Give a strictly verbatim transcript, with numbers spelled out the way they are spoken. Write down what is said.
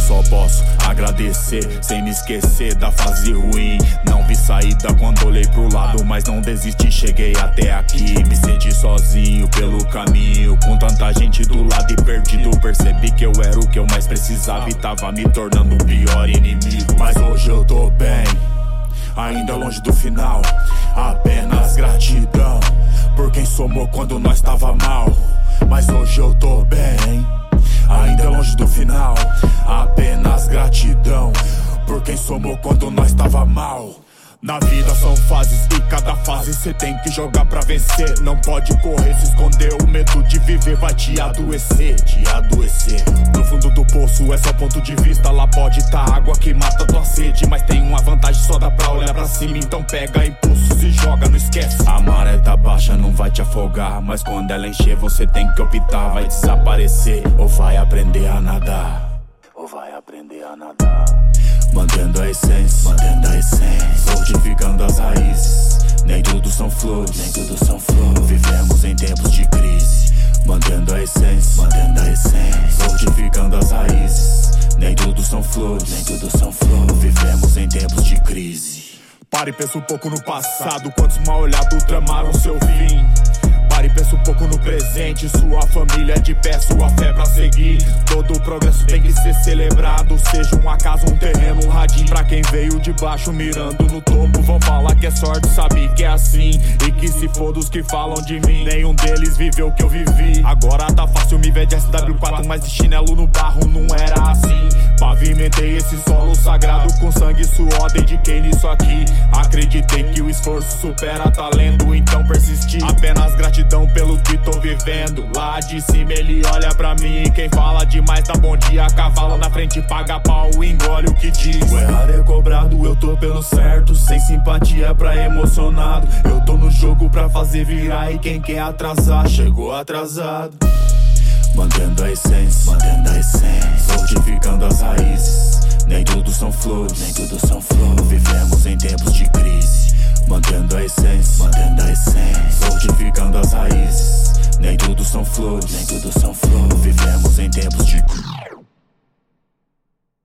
só posso agradecer, sem me esquecer da fase ruim. Não vi saída quando olhei pro lado, mas não desisti, cheguei até aqui. Me senti sozinho pelo caminho, com tanta gente do lado e perdido. Percebi que eu era o que eu mais precisava e tava me tornando o pior inimigo. Mas hoje eu tô bem, ainda longe do final. Apenas gratidão por quem somou quando nós tava mal. Mas hoje eu tô bem, ainda longe do final. Apenas gratidão por quem somou quando nós tava mal. Na vida são fases e cada fase cê tem que jogar pra vencer. Não pode correr, se esconder, o medo de viver vai te adoecer, te adoecer. No fundo do poço é só ponto de vista, lá pode tá água que mata tua sede. Mas tem uma vantagem, só dá pra olhar pra cima, então pega impulso, se joga, não esquece. A maré tá baixa, não vai te afogar, mas quando ela encher você tem que optar. Vai desaparecer ou vai aprender a nadar, ou vai aprender a nadar. Mantendo a essência, mantendo a essência, fortificando as raízes. Nem tudo são flores, nem tudo são flores. Vivemos em tempos de crise. Mantendo a essência, mantendo a essência, fortificando as raízes. Nem tudo são flores, nem tudo são flores. Vivemos em tempos de crise. Pare e pensa um pouco no passado, quantos mal olhados tramaram seu fim. Pare e pensa um pouco no presente, sua família de pé, sua fé pra seguir. Todo o progresso tem que ser celebrado, seja uma casa, um terreno, um radinho. Pra quem veio de baixo mirando no topo, vão falar que é sorte, sabe que é assim. E que se for dos que falam de mim, nenhum deles viveu o que eu vivi. Agora tá fácil me ver de S W quatro, mas de chinelo no barro não era assim. Pavimentei esse solo sagrado com sangue e suor, dediquei nisso aqui. Acreditei que o esforço supera talento, então persisti. Apenas gratidão pelo que tô vivendo. Lá de cima ele olha pra mim, quem fala demais dá bom dia. Cavalo na frente paga pau, engole o que diz. O errado é cobrado, eu tô pelo certo, sem simpatia pra emocionado. Eu tô no jogo pra fazer virar e quem quer atrasar chegou atrasado. Mantendo a essência, mantendo a essência, fortificando as raízes. Nem tudo são flores, nem tudo são flores. Vivemos em tempos de crise. Mantendo a essência, mantendo a essência, fortificando as raízes. Nem tudo são flores, nem tudo são flores. Vivemos em tempos